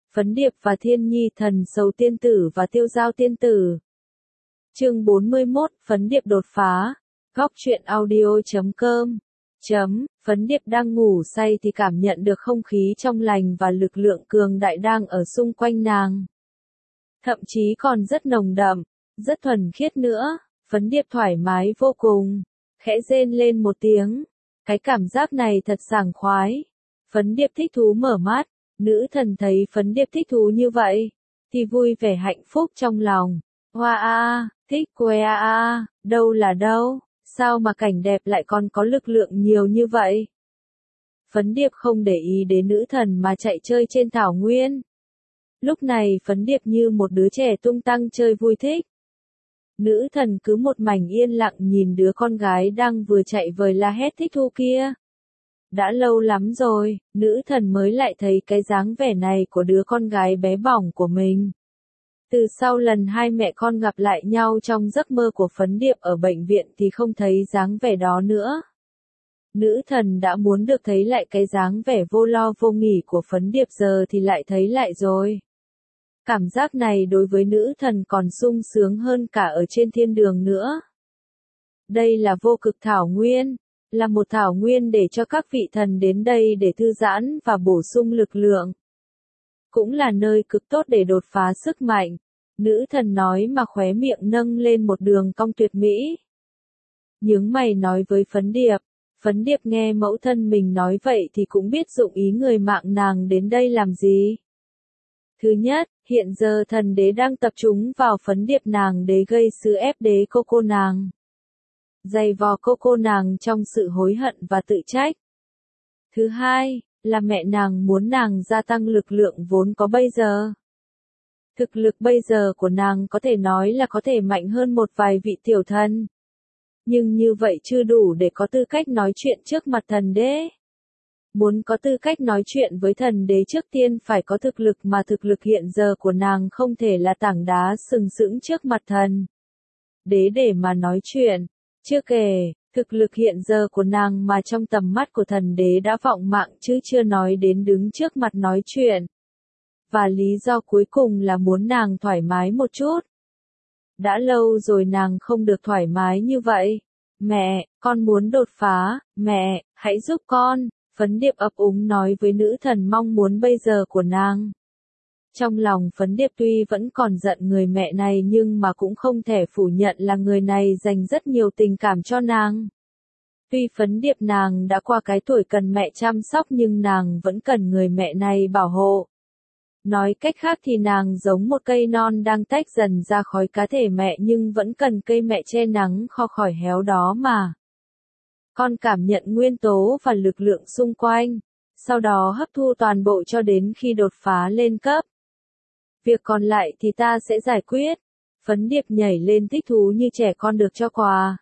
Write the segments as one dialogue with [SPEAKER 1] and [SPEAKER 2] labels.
[SPEAKER 1] Phấn Điệp và Thiên Nhi Thần Sầu Tiên Tử và Tiêu Giao Tiên Tử. Chương 41, Phấn Điệp đột phá. Góc truyện audio.com. Phấn Điệp đang ngủ say thì cảm nhận được không khí trong lành và lực lượng cường đại đang ở xung quanh nàng. Thậm chí còn rất nồng đậm, rất thuần khiết nữa. Phấn Điệp thoải mái vô cùng, khẽ rên lên một tiếng. Cái cảm giác này thật sảng khoái. Phấn Điệp thích thú mở mắt. Nữ thần thấy Phấn Điệp thích thú như vậy, thì vui vẻ hạnh phúc trong lòng. Hoa a, thích quê a, đâu là đâu, sao mà cảnh đẹp lại còn có lực lượng nhiều như vậy? Phấn Điệp không để ý đến nữ thần mà chạy chơi trên thảo nguyên. Lúc này Phấn Điệp như một đứa trẻ tung tăng chơi vui thích. Nữ thần cứ một mảnh yên lặng nhìn đứa con gái đang vừa chạy vời la hét thích thú kia. Đã lâu lắm rồi, nữ thần mới lại thấy cái dáng vẻ này của đứa con gái bé bỏng của mình. Từ sau lần hai mẹ con gặp lại nhau trong giấc mơ của Phấn Điệp ở bệnh viện thì không thấy dáng vẻ đó nữa. Nữ thần đã muốn được thấy lại cái dáng vẻ vô lo vô nghỉ của Phấn Điệp, giờ thì lại thấy lại rồi. Cảm giác này đối với nữ thần còn sung sướng hơn cả ở trên thiên đường nữa. Đây là vô cực thảo nguyên. Là một thảo nguyên để cho các vị thần đến đây để thư giãn và bổ sung lực lượng. Cũng là nơi cực tốt để đột phá sức mạnh. Nữ thần nói mà khóe miệng nâng lên một đường cong tuyệt mỹ. Nhướng mày nói với Phấn Điệp. Phấn Điệp nghe mẫu thân mình nói vậy thì cũng biết dụng ý người mạng nàng đến đây làm gì. Thứ nhất, hiện giờ thần đế đang tập trung vào Phấn Điệp nàng để gây sự ép đế cô nàng. Dày vò cô nàng trong sự hối hận và tự trách. Thứ hai, là mẹ nàng muốn nàng gia tăng lực lượng vốn có bây giờ. Thực lực bây giờ của nàng có thể nói là có thể mạnh hơn một vài vị tiểu thần. Nhưng như vậy chưa đủ để có tư cách nói chuyện trước mặt thần đế. Muốn có tư cách nói chuyện với thần đế trước tiên phải có thực lực, mà thực lực hiện giờ của nàng không thể là tảng đá sừng sững trước mặt thần đế để mà nói chuyện. Chưa kể, thực lực hiện giờ của nàng mà trong tầm mắt của thần đế đã vọng mạng chứ chưa nói đến đứng trước mặt nói chuyện. Và lý do cuối cùng là muốn nàng thoải mái một chút. Đã lâu rồi nàng không được thoải mái như vậy. Mẹ, con muốn đột phá, mẹ, hãy giúp con. Phấn Điệp ấp úng nói với nữ thần mong muốn bây giờ của nàng. Trong lòng Phấn Điệp tuy vẫn còn giận người mẹ này nhưng mà cũng không thể phủ nhận là người này dành rất nhiều tình cảm cho nàng. Tuy Phấn Điệp nàng đã qua cái tuổi cần mẹ chăm sóc nhưng nàng vẫn cần người mẹ này bảo hộ. Nói cách khác thì nàng giống một cây non đang tách dần ra khỏi cá thể mẹ nhưng vẫn cần cây mẹ che nắng kho khỏi héo đó mà. Con cảm nhận nguyên tố và lực lượng xung quanh, sau đó hấp thu toàn bộ cho đến khi đột phá lên cấp. Việc còn lại thì ta sẽ giải quyết. Phấn Điệp nhảy lên thích thú như trẻ con được cho quà.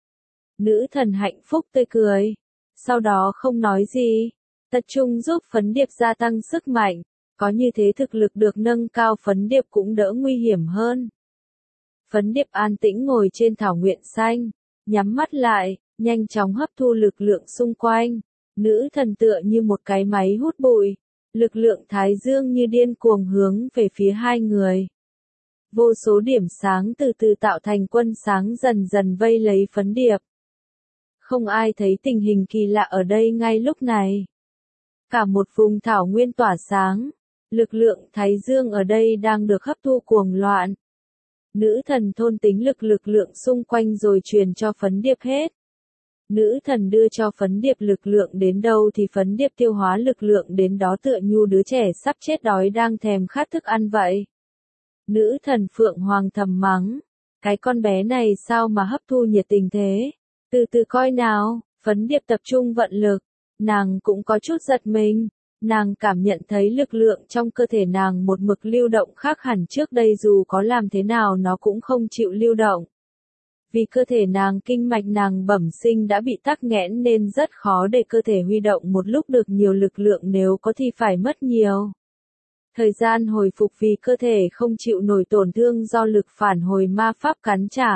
[SPEAKER 1] Nữ thần hạnh phúc tươi cười. Sau đó không nói gì. Tập trung giúp Phấn Điệp gia tăng sức mạnh. Có như thế thực lực được nâng cao, Phấn Điệp cũng đỡ nguy hiểm hơn. Phấn Điệp an tĩnh ngồi trên thảo nguyên xanh. Nhắm mắt lại, nhanh chóng hấp thu lực lượng xung quanh. Nữ thần tựa như một cái máy hút bụi. Lực lượng thái dương như điên cuồng hướng về phía hai người. Vô số điểm sáng từ từ tạo thành quân sáng dần dần vây lấy Phấn Điệp. Không ai thấy tình hình kỳ lạ ở đây ngay lúc này. Cả một vùng thảo nguyên tỏa sáng. Lực lượng thái dương ở đây đang được hấp thu cuồng loạn. Nữ thần thôn tính lực lượng xung quanh rồi truyền cho Phấn Điệp hết. Nữ thần đưa cho Phấn Điệp lực lượng đến đâu thì Phấn Điệp tiêu hóa lực lượng đến đó, tựa như đứa trẻ sắp chết đói đang thèm khát thức ăn vậy. Nữ thần Phượng Hoàng thầm mắng. Cái con bé này sao mà hấp thu nhiệt tình thế? Từ từ coi nào. Phấn Điệp tập trung vận lực. Nàng cũng có chút giật mình. Nàng cảm nhận thấy lực lượng trong cơ thể nàng một mực lưu động khác hẳn trước đây, dù có làm thế nào nó cũng không chịu lưu động. Vì cơ thể nàng, kinh mạch nàng bẩm sinh đã bị tắc nghẽn nên rất khó để cơ thể huy động một lúc được nhiều lực lượng, nếu có thì phải mất nhiều thời gian hồi phục vì cơ thể không chịu nổi tổn thương do lực phản hồi ma pháp cắn trả.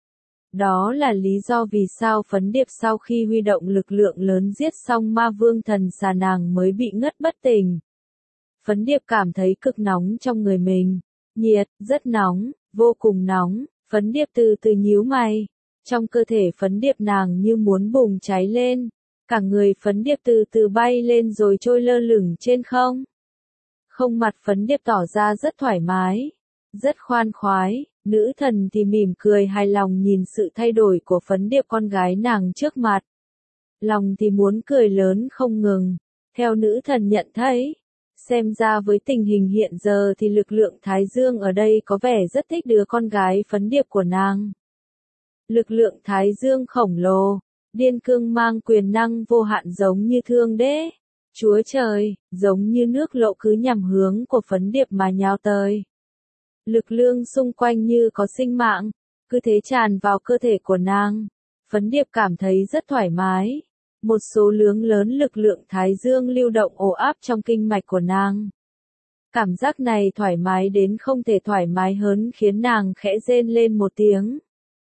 [SPEAKER 1] Đó là lý do vì sao Phấn Điệp sau khi huy động lực lượng lớn giết xong ma vương thần xà nàng mới bị ngất bất tỉnh. Phấn điệp cảm thấy cực nóng trong người mình. Nhiệt, rất nóng, vô cùng nóng. Phấn điệp từ từ nhíu mày. Trong cơ thể phấn điệp nàng như muốn bùng cháy lên. Cả người phấn điệp từ từ bay lên rồi trôi lơ lửng trên không. Không mặt phấn điệp tỏ ra rất thoải mái. Rất khoan khoái. Nữ thần thì mỉm cười hài lòng nhìn sự thay đổi của phấn điệp con gái nàng trước mặt. Lòng thì muốn cười lớn không ngừng. Theo nữ thần nhận thấy, xem ra với tình hình hiện giờ thì lực lượng Thái Dương ở đây có vẻ rất thích đứa con gái phấn điệp của nàng. Lực lượng Thái Dương khổng lồ, điên cương mang quyền năng vô hạn giống như Thương Đế, Chúa Trời, giống như nước lũ cứ nhằm hướng của phấn điệp mà nhào tới. Lực lượng xung quanh như có sinh mạng, cứ thế tràn vào cơ thể của nàng. Phấn điệp cảm thấy rất thoải mái. Một số lượng lớn lực lượng Thái Dương lưu động ồ áp trong kinh mạch của nàng. Cảm giác này thoải mái đến không thể thoải mái hơn khiến nàng khẽ rên lên một tiếng.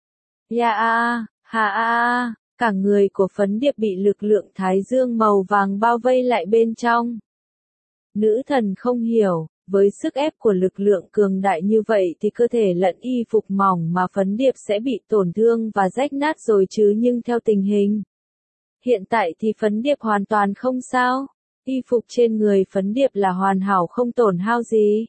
[SPEAKER 1] Ya a, ha a, cả người của phấn điệp bị lực lượng Thái Dương màu vàng bao vây lại bên trong. Nữ thần không hiểu, với sức ép của lực lượng cường đại như vậy thì cơ thể lẫn y phục mỏng mà phấn điệp sẽ bị tổn thương và rách nát rồi chứ, nhưng theo tình hình hiện tại thì phấn điệp hoàn toàn không sao. Y phục trên người phấn điệp là hoàn hảo không tổn hao gì.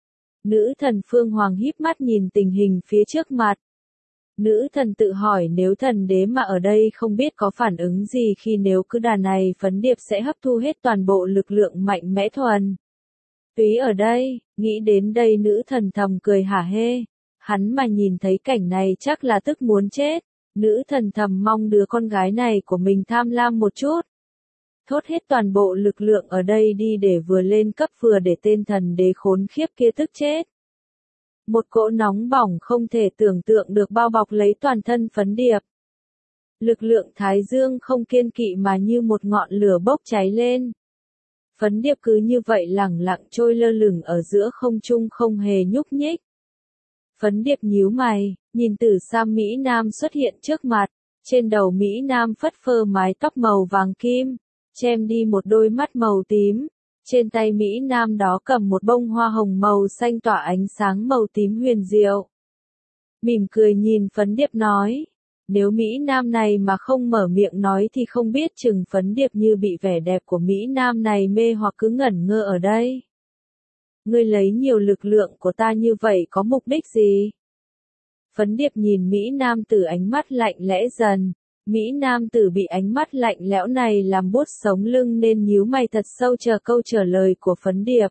[SPEAKER 1] Nữ thần Phương Hoàng híp mắt nhìn tình hình phía trước mặt. Nữ thần tự hỏi nếu thần đế mà ở đây không biết có phản ứng gì khi nếu cứ đà này phấn điệp sẽ hấp thu hết toàn bộ lực lượng mạnh mẽ thuần túy ở đây. Nghĩ đến đây nữ thần thầm cười hả hê. Hắn mà nhìn thấy cảnh này chắc là tức muốn chết. Nữ thần thầm mong đứa con gái này của mình tham lam một chút. Thốt hết toàn bộ lực lượng ở đây đi để vừa lên cấp vừa để tên thần đế khốn khiếp kia tức chết. Một cỗ nóng bỏng không thể tưởng tượng được bao bọc lấy toàn thân phấn điệp. Lực lượng Thái Dương không kiên kỵ mà như một ngọn lửa bốc cháy lên. Phấn điệp cứ như vậy lẳng lặng trôi lơ lửng ở giữa không trung không hề nhúc nhích. Phấn điệp nhíu mày, nhìn Tử Sam Mỹ Nam xuất hiện trước mặt. Trên đầu Mỹ Nam phất phơ mái tóc màu vàng kim, chêm đi một đôi mắt màu tím. Trên tay Mỹ Nam đó cầm một bông hoa hồng màu xanh tỏa ánh sáng màu tím huyền diệu. Mỉm cười nhìn phấn điệp nói. Nếu Mỹ Nam này mà không mở miệng nói thì không biết chừng phấn điệp như bị vẻ đẹp của Mỹ Nam này mê hoặc cứ ngẩn ngơ ở đây. Ngươi lấy nhiều lực lượng của ta như vậy có mục đích gì? Phấn điệp nhìn Mỹ Nam Tử ánh mắt lạnh lẽ dần. Mỹ Nam Tử bị ánh mắt lạnh lẽo này làm buốt sống lưng nên nhíu mày thật sâu chờ câu trả lời của phấn điệp.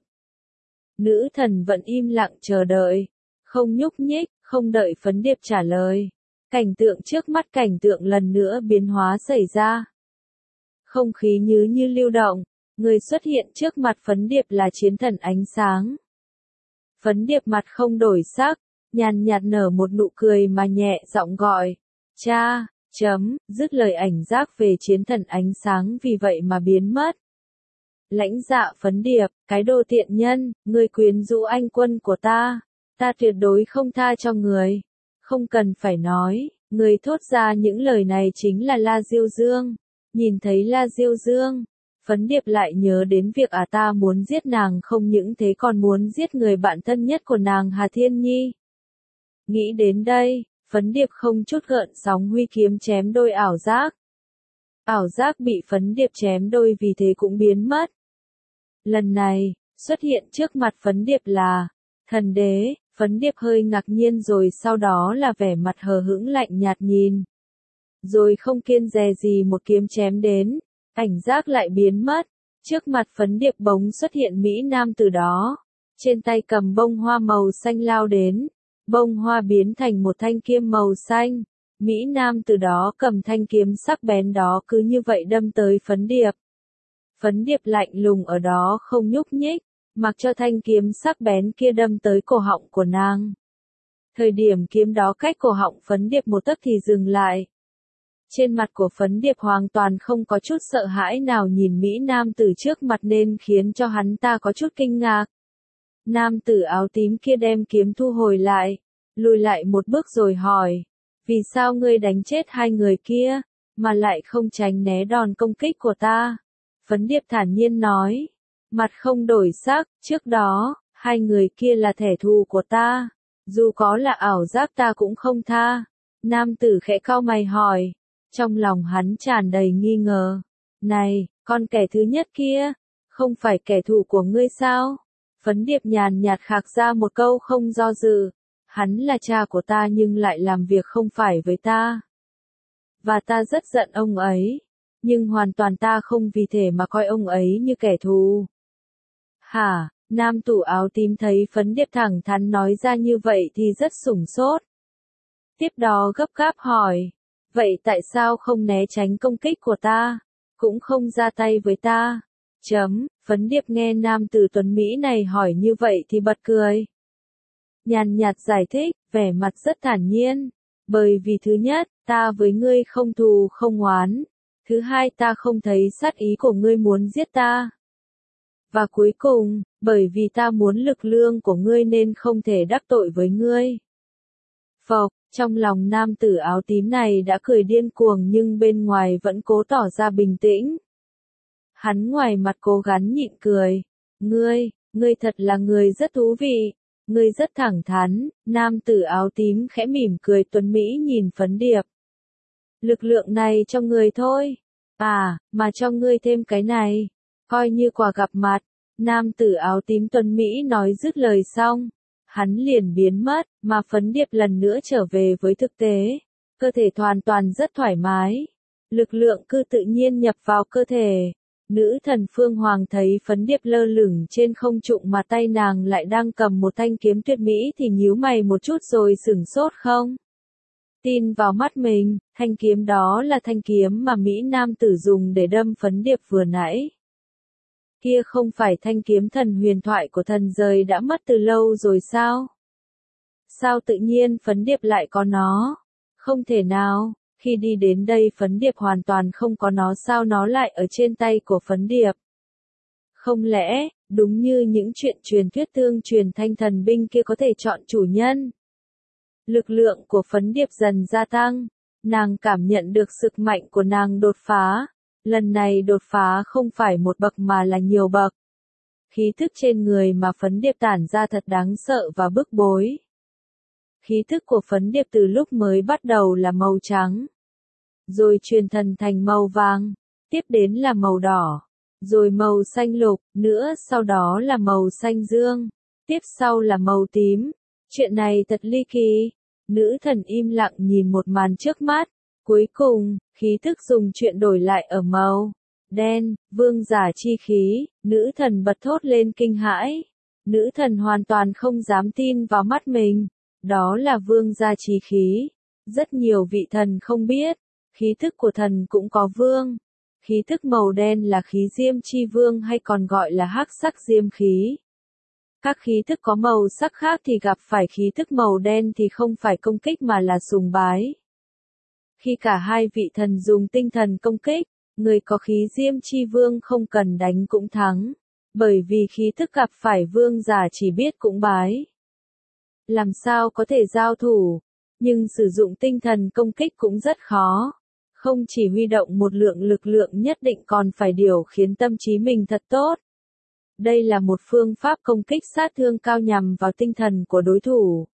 [SPEAKER 1] Nữ thần vẫn im lặng chờ đợi, không nhúc nhích, không đợi phấn điệp trả lời. Cảnh tượng trước mắt cảnh tượng lần nữa biến hóa xảy ra. Không khí như lưu động, người xuất hiện trước mặt phấn điệp là chiến thần ánh sáng. Phấn điệp mặt không đổi sắc, nhàn nhạt nở một nụ cười mà nhẹ giọng gọi, cha, dứt lời ảnh giác về chiến thần ánh sáng vì vậy mà biến mất. Lãnh dạ phấn điệp, cái đồ tiện nhân, người quyến rũ anh quân của ta tuyệt đối không tha cho người. Không cần phải nói, người thốt ra những lời này chính là La Diêu Dương. Nhìn thấy La Diêu Dương, phấn điệp lại nhớ đến việc ta muốn giết nàng, không những thế còn muốn giết người bạn thân nhất của nàng Hà Thiên Nhi. Nghĩ đến đây, phấn điệp không chút gợn sóng huy kiếm chém đôi ảo giác. Ảo giác bị phấn điệp chém đôi vì thế cũng biến mất. Lần này, xuất hiện trước mặt phấn điệp là thần đế. Phấn điệp hơi ngạc nhiên rồi sau đó là vẻ mặt hờ hững lạnh nhạt nhìn. Rồi không kiêng dè gì một kiếm chém đến, ảnh giác lại biến mất. Trước mặt phấn điệp bỗng xuất hiện Mỹ Nam Tử đó. Trên tay cầm bông hoa màu xanh lao đến. Bông hoa biến thành một thanh kiếm màu xanh. Mỹ Nam Tử đó cầm thanh kiếm sắc bén đó cứ như vậy đâm tới phấn điệp. Phấn điệp lạnh lùng ở đó không nhúc nhích, mặc cho thanh kiếm sắc bén kia đâm tới cổ họng của nàng. Thời điểm kiếm đó cách cổ họng phấn điệp một tấc thì dừng lại. Trên mặt của phấn điệp hoàn toàn không có chút sợ hãi nào nhìn Mỹ Nam Tử trước mặt nên khiến cho hắn ta có chút kinh ngạc. Nam tử áo tím kia đem kiếm thu hồi lại, lùi lại một bước rồi hỏi, vì sao ngươi đánh chết hai người kia, mà lại không tránh né đòn công kích của ta? Phấn điệp thản nhiên nói, mặt không đổi sắc, trước đó, hai người kia là kẻ thù của ta. Dù có là ảo giác ta cũng không tha. Nam tử khẽ cau mày hỏi. Trong lòng hắn tràn đầy nghi ngờ. Này, con kẻ thứ nhất kia, không phải kẻ thù của ngươi sao? Phấn Điệp nhàn nhạt khạc ra một câu không do dự. Hắn là cha của ta nhưng lại làm việc không phải với ta. Và ta rất giận ông ấy. Nhưng hoàn toàn ta không vì thế mà coi ông ấy như kẻ thù. Hả? Nam tử áo tím thấy Phấn Điệp thẳng thắn nói ra như vậy thì rất sửng sốt. Tiếp đó gấp gáp hỏi. Vậy tại sao không né tránh công kích của ta? Cũng không ra tay với ta? Phấn Điệp nghe nam tử tuấn Mỹ này hỏi như vậy thì bật cười. Nhàn nhạt giải thích, vẻ mặt rất thản nhiên. Bởi vì thứ nhất, ta với ngươi không thù không oán. Thứ hai, ta không thấy sát ý của ngươi muốn giết ta. Và cuối cùng, bởi vì ta muốn lực lượng của ngươi nên không thể đắc tội với ngươi. Phộc, trong lòng nam tử áo tím này đã cười điên cuồng nhưng bên ngoài vẫn cố tỏ ra bình tĩnh. Hắn ngoài mặt cố gắng nhịn cười. Ngươi thật là người rất thú vị. Ngươi rất thẳng thắn, nam tử áo tím khẽ mỉm cười tuấn Mỹ nhìn Phấn Điệp. Lực lượng này cho ngươi thôi. À, mà cho ngươi thêm cái này. Coi như quà gặp mặt. Nam tử áo tím tuấn Mỹ nói dứt lời xong. Hắn liền biến mất, mà Phấn Điệp lần nữa trở về với thực tế. Cơ thể hoàn toàn rất thoải mái. Lực lượng cứ tự nhiên nhập vào cơ thể. Nữ thần Phương Hoàng thấy Phấn Điệp lơ lửng trên không trung mà tay nàng lại đang cầm một thanh kiếm tuyệt mỹ thì nhíu mày một chút rồi sửng sốt không? Tin vào mắt mình, thanh kiếm đó là thanh kiếm mà Mỹ Nam tử dùng để đâm Phấn Điệp vừa nãy. Kia không phải thanh kiếm thần huyền thoại của thần rời đã mất từ lâu rồi sao? Sao tự nhiên Phấn Điệp lại có nó? Không thể nào, khi đi đến đây Phấn Điệp hoàn toàn không có nó, sao nó lại ở trên tay của Phấn Điệp? Không lẽ, đúng như những chuyện truyền thuyết tương truyền thanh thần binh kia có thể chọn chủ nhân? Lực lượng của Phấn Điệp dần gia tăng, nàng cảm nhận được sức mạnh của nàng đột phá. Lần này đột phá không phải một bậc mà là nhiều bậc. Khí thức trên người mà Phấn Điệp tản ra thật đáng sợ và bức bối. Khí thức của Phấn Điệp từ lúc mới bắt đầu là màu trắng. Rồi truyền thần thành màu vàng. Tiếp đến là màu đỏ. Rồi màu xanh lục, nữa sau đó là màu xanh dương. Tiếp sau là màu tím. Chuyện này thật ly kỳ. Nữ thần im lặng nhìn một màn trước mắt. Cuối cùng, khí thức dùng chuyện đổi lại ở màu đen, vương giả chi khí, nữ thần bật thốt lên kinh hãi. Nữ thần hoàn toàn không dám tin vào mắt mình. Đó là vương gia chi khí. Rất nhiều vị thần không biết, khí thức của thần cũng có vương. Khí thức màu đen là khí diêm chi vương hay còn gọi là hắc sắc diêm khí. Các khí thức có màu sắc khác thì gặp phải khí thức màu đen thì không phải công kích mà là sùng bái. Khi cả hai vị thần dùng tinh thần công kích, người có khí diêm chi vương không cần đánh cũng thắng. Bởi vì khí thức gặp phải vương giả chỉ biết cũng bái. Làm sao có thể giao thủ, nhưng sử dụng tinh thần công kích cũng rất khó. Không chỉ huy động một lực lượng nhất định còn phải điều khiến tâm trí mình thật tốt. Đây là một phương pháp công kích sát thương cao nhằm vào tinh thần của đối thủ.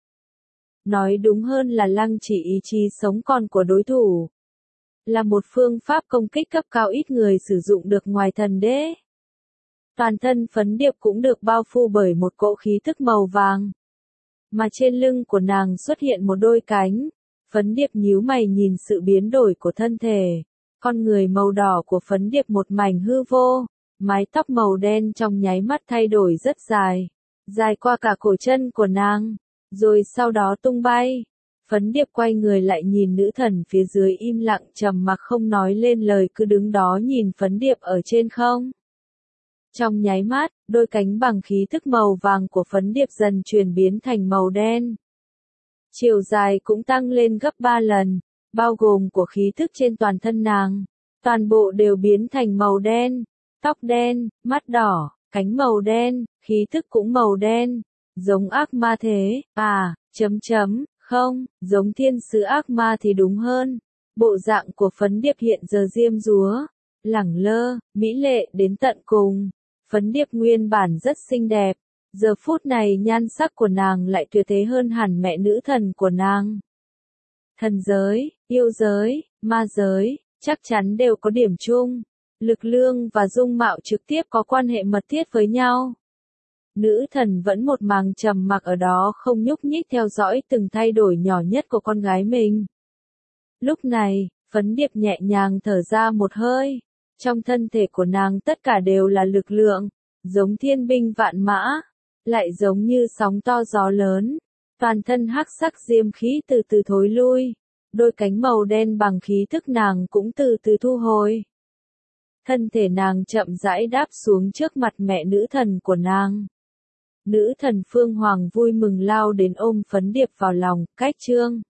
[SPEAKER 1] Nói đúng hơn là lăng trì ý chí sống còn của đối thủ. Là một phương pháp công kích cấp cao ít người sử dụng được ngoài thần đế. Toàn thân Phấn Điệp cũng được bao phủ bởi một cỗ khí thức màu vàng. Mà trên lưng của nàng xuất hiện một đôi cánh. Phấn Điệp nhíu mày nhìn sự biến đổi của thân thể. Con người màu đỏ của Phấn Điệp một mảnh hư vô. Mái tóc màu đen trong nháy mắt thay đổi rất dài. Dài qua cả cổ chân của nàng. Rồi sau đó tung bay. Phấn Điệp quay người lại nhìn nữ thần phía dưới im lặng trầm mặc không nói lên lời cứ đứng đó nhìn Phấn Điệp ở trên không. Trong nháy mắt, đôi cánh bằng khí thức màu vàng của Phấn Điệp dần chuyển biến thành màu đen. Chiều dài cũng tăng lên gấp 3 lần, bao gồm của khí thức trên toàn thân nàng. Toàn bộ đều biến thành màu đen, tóc đen, mắt đỏ, cánh màu đen, khí thức cũng màu đen. Giống ác ma thế, không, giống thiên sứ ác ma thì đúng hơn. Bộ dạng của Phấn Điệp hiện giờ diêm dúa, lẳng lơ, mỹ lệ đến tận cùng. Phấn Điệp nguyên bản rất xinh đẹp, giờ phút này nhan sắc của nàng lại tuyệt thế hơn hẳn mẹ nữ thần của nàng. Thần giới, yêu giới, ma giới, chắc chắn đều có điểm chung. Lực lượng và dung mạo trực tiếp có quan hệ mật thiết với nhau. Nữ thần vẫn một màng trầm mặc ở đó không nhúc nhích theo dõi từng thay đổi nhỏ nhất của con gái mình. Lúc này, Phấn Điệp nhẹ nhàng thở ra một hơi. Trong thân thể của nàng tất cả đều là lực lượng, giống thiên binh vạn mã, lại giống như sóng to gió lớn. Toàn thân hắc sắc diêm khí từ từ thối lui, đôi cánh màu đen bằng khí thức nàng cũng từ từ thu hồi. Thân thể nàng chậm rãi đáp xuống trước mặt mẹ nữ thần của nàng. Nữ thần Phương Hoàng vui mừng lao đến ôm Phấn Điệp vào lòng, cách trương.